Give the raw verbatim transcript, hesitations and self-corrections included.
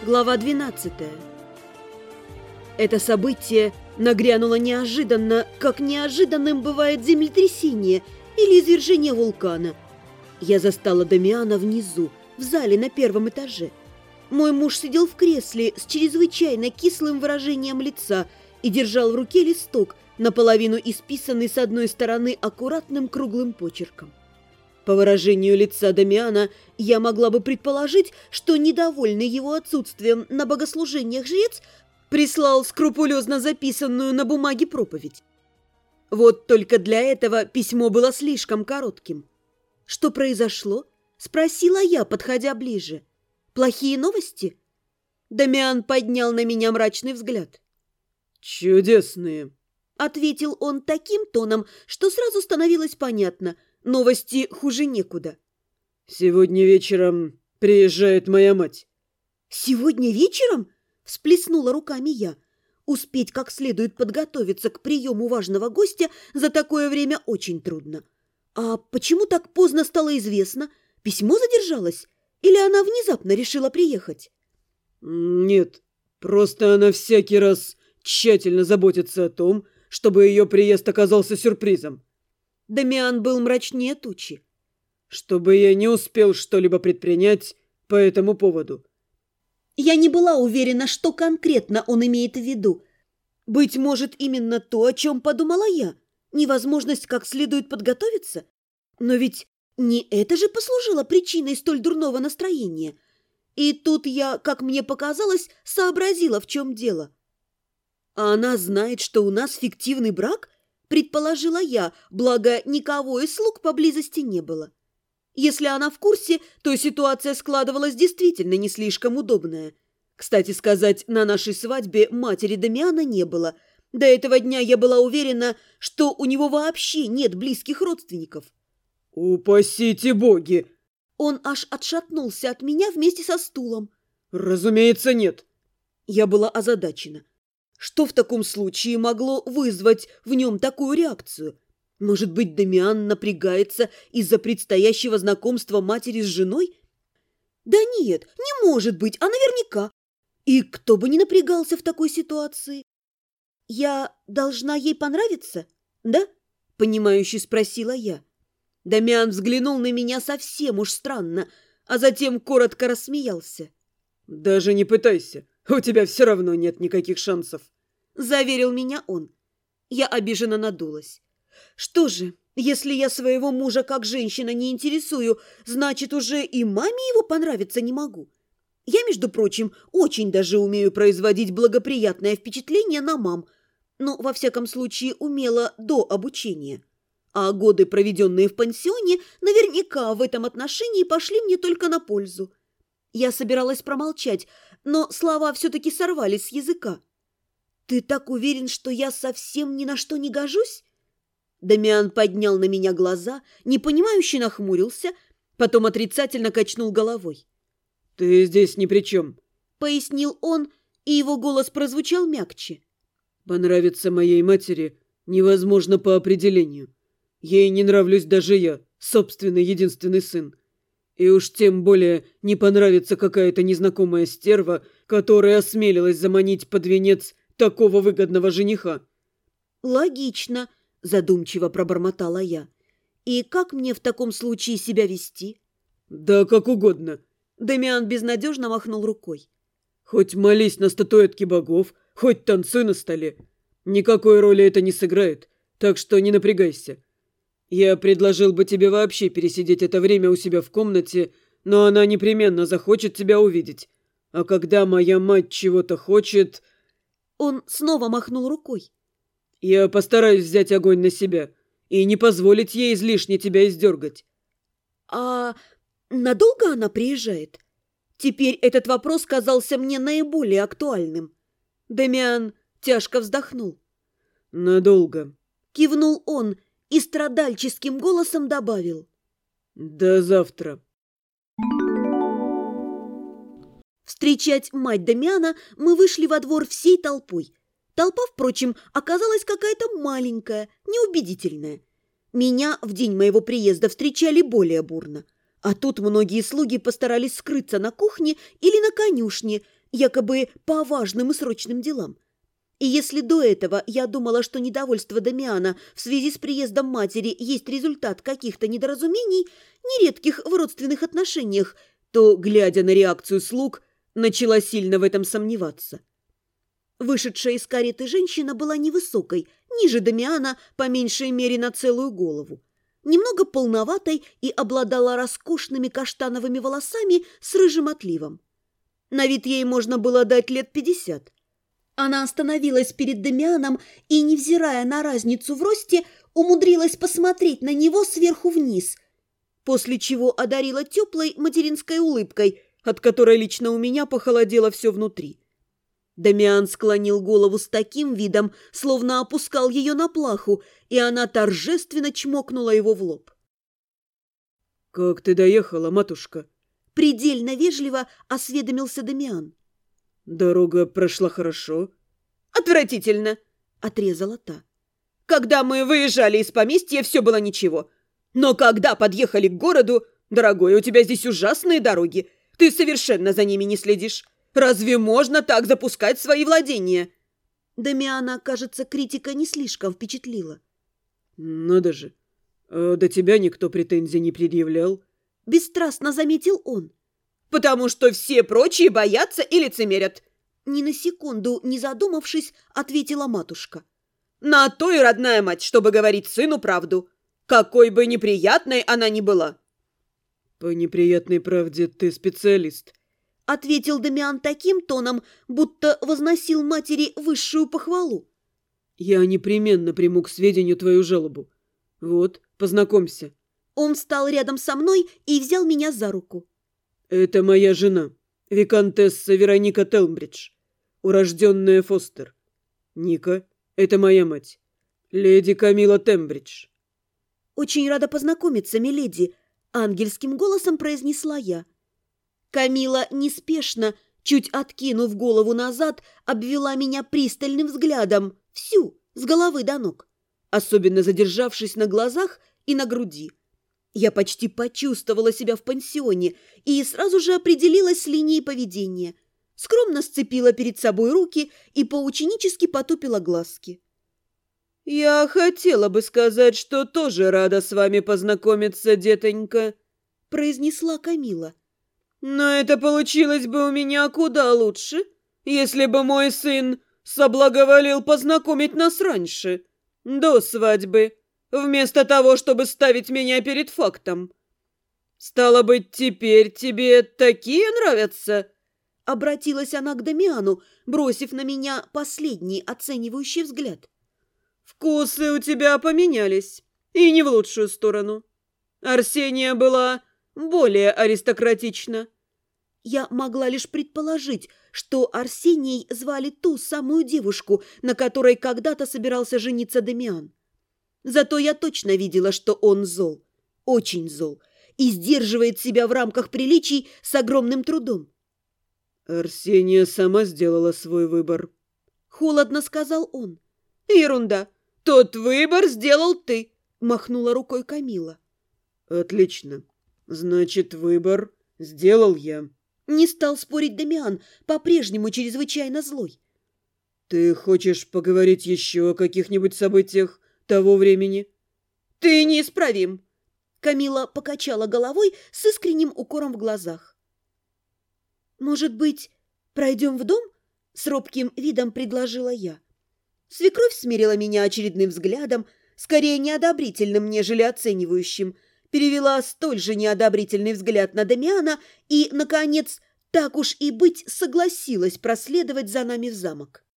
Глава двенадцатая. Это событие нагрянуло неожиданно, как неожиданным бывает землетрясение или извержение вулкана. Я застала Дамиана внизу, в зале на первом этаже. Мой муж сидел в кресле с чрезвычайно кислым выражением лица и держал в руке листок, наполовину исписанный с одной стороны аккуратным круглым почерком. По выражению лица Дамиана я могла бы предположить, что недовольный его отсутствием на богослужениях жрец прислал скрупулезно записанную на бумаге проповедь. Вот только для этого письмо было слишком коротким. «Что произошло?» – спросила я, подходя ближе. «Плохие новости?» Дамиан поднял на меня мрачный взгляд. «Чудесные», – ответил он таким тоном, что сразу становилось понятно – новости хуже некуда. «Сегодня вечером приезжает моя мать». «Сегодня вечером?» – всплеснула руками я. Успеть как следует подготовиться к приему важного гостя за такое время очень трудно. А почему так поздно стало известно? Письмо задержалось? Или она внезапно решила приехать? «Нет, просто она всякий раз тщательно заботится о том, чтобы ее приезд оказался сюрпризом». Дамиан был мрачнее тучи. «Чтобы я не успел что-либо предпринять по этому поводу». Я не была уверена, что конкретно он имеет в виду. Быть может, именно то, о чем подумала я. Невозможность как следует подготовиться. Но ведь не это же послужило причиной столь дурного настроения. И тут я, как мне показалось, сообразила, в чем дело. А она знает, что у нас фиктивный брак? Предположила я, благо никого из слуг поблизости не было. Если она в курсе, то ситуация складывалась действительно не слишком удобная. Кстати сказать, на нашей свадьбе матери Дамиана не было. До этого дня я была уверена, что у него вообще нет близких родственников. «Упасите боги!» Он аж отшатнулся от меня вместе со стулом. «Разумеется, нет». Я была озадачена. Что в таком случае могло вызвать в нем такую реакцию? Может быть, Дамиан напрягается из-за предстоящего знакомства матери с женой? Да нет, не может быть, а наверняка. И кто бы не напрягался в такой ситуации? Я должна ей понравиться, да? Понимающе спросила я. Дамиан взглянул на меня совсем уж странно, а затем коротко рассмеялся. «Даже не пытайся. У тебя все равно нет никаких шансов», — заверил меня он. Я обиженно надулась. Что же, если я своего мужа как женщина не интересую, значит, уже и маме его понравиться не могу. Я, между прочим, очень даже умею производить благоприятное впечатление на мам, но, во всяком случае, умела до обучения. А годы, проведенные в пансионе, наверняка в этом отношении пошли мне только на пользу. Я собиралась промолчать, но слова все-таки сорвались с языка. «Ты так уверен, что я совсем ни на что не гожусь?» Дамиан поднял на меня глаза, непонимающе нахмурился, потом отрицательно качнул головой. «Ты здесь ни при чем», — пояснил он, и его голос прозвучал мягче. «Понравиться моей матери невозможно по определению. Ей не нравлюсь даже я, собственный единственный сын. И уж тем более не понравится какая-то незнакомая стерва, которая осмелилась заманить под венец такого выгодного жениха». «Логично», — задумчиво пробормотала я. «И как мне в таком случае себя вести?» «Да как угодно». Дамиан безнадежно махнул рукой. «Хоть молись на статуэтке богов, хоть танцуй на столе. Никакой роли это не сыграет, так что не напрягайся. Я предложил бы тебе вообще пересидеть это время у себя в комнате, но она непременно захочет тебя увидеть. А когда моя мать чего-то хочет...» Он снова махнул рукой. «Я постараюсь взять огонь на себя и не позволить ей излишне тебя издергать». «А надолго она приезжает?» Теперь этот вопрос казался мне наиболее актуальным. Дамиан тяжко вздохнул. «Надолго», — кивнул он и страдальческим голосом добавил. «До завтра». Встречать мать Дамиана мы вышли во двор всей толпой. Толпа, впрочем, оказалась какая-то маленькая, неубедительная. Меня в день моего приезда встречали более бурно. А тут многие слуги постарались скрыться на кухне или на конюшне, якобы по важным и срочным делам. И если до этого я думала, что недовольство Дамиана в связи с приездом матери есть результат каких-то недоразумений, нередких в родственных отношениях, то, глядя на реакцию слуг, начала сильно в этом сомневаться. Вышедшая из кареты женщина была невысокой, ниже Дамиана по меньшей мере на целую голову, немного полноватой и обладала роскошными каштановыми волосами с рыжим отливом. На вид ей можно было дать лет пятьдесят. Она остановилась перед Дамианом и, невзирая на разницу в росте, умудрилась посмотреть на него сверху вниз, после чего одарила теплой материнской улыбкой, от которой лично у меня похолодело все внутри. Дамиан склонил голову с таким видом, словно опускал ее на плаху, и она торжественно чмокнула его в лоб. «Как ты доехала, матушка?» Предельно вежливо осведомился Дамиан. «Дорога прошла хорошо». «Отвратительно!» – отрезала та. «Когда мы выезжали из поместья, все было ничего. Но когда подъехали к городу, дорогой, у тебя здесь ужасные дороги. Ты совершенно за ними не следишь. Разве можно так запускать свои владения?» Дамиана, кажется, критика не слишком впечатлила. «Надо же, а до тебя никто претензий не предъявлял?» Бесстрастно заметил он. «Потому что все прочие боятся и лицемерят», ни на секунду не задумавшись, ответила матушка. «На то и родная мать, чтобы говорить сыну правду, какой бы неприятной она ни была». «По неприятной правде ты специалист», — ответил Дамиан таким тоном, будто возносил матери высшую похвалу. «Я непременно приму к сведению твою жалобу. Вот, познакомься». Он встал рядом со мной и взял меня за руку. «Это моя жена, виконтесса Вероника Телмбридж, урожденная Фостер. Ника — это моя мать, леди Камила Тембридж». «Очень рада познакомиться, миледи», — ангельским голосом произнесла я. Камила неспешно, чуть откинув голову назад, обвела меня пристальным взглядом, всю, с головы до ног, особенно задержавшись на глазах и на груди. Я почти почувствовала себя в пансионе и сразу же определилась с линией поведения. Скромно сцепила перед собой руки и поученически потупила глазки. «Я хотела бы сказать, что тоже рада с вами познакомиться, детонька», — произнесла Камила. «Но это получилось бы у меня куда лучше, если бы мой сын соблаговолил познакомить нас раньше, до свадьбы, вместо того, чтобы ставить меня перед фактом. Стало быть, теперь тебе такие нравятся?» Обратилась она к Дамиану, бросив на меня последний оценивающий взгляд. «Вкусы у тебя поменялись, и не в лучшую сторону. Арсения была более аристократична». Я могла лишь предположить, что Арсенией звали ту самую девушку, на которой когда-то собирался жениться Дамиан. Зато я точно видела, что он зол, очень зол, и сдерживает себя в рамках приличий с огромным трудом. «Арсения сама сделала свой выбор», — холодно сказал он. «Ерунда! Тот выбор сделал ты!» — махнула рукой Камила. «Отлично. Значит, выбор сделал я». Не стал спорить Дамиан, по-прежнему чрезвычайно злой. «Ты хочешь поговорить еще о каких-нибудь событиях того времени?» «Ты неисправим!» Камила покачала головой с искренним укором в глазах. «Может быть, пройдем в дом?» — с робким видом предложила я. Свекровь смирила меня очередным взглядом, скорее неодобрительным, нежели оценивающим, перевела столь же неодобрительный взгляд на Дамиана и, наконец, так уж и быть, согласилась проследовать за нами в замок.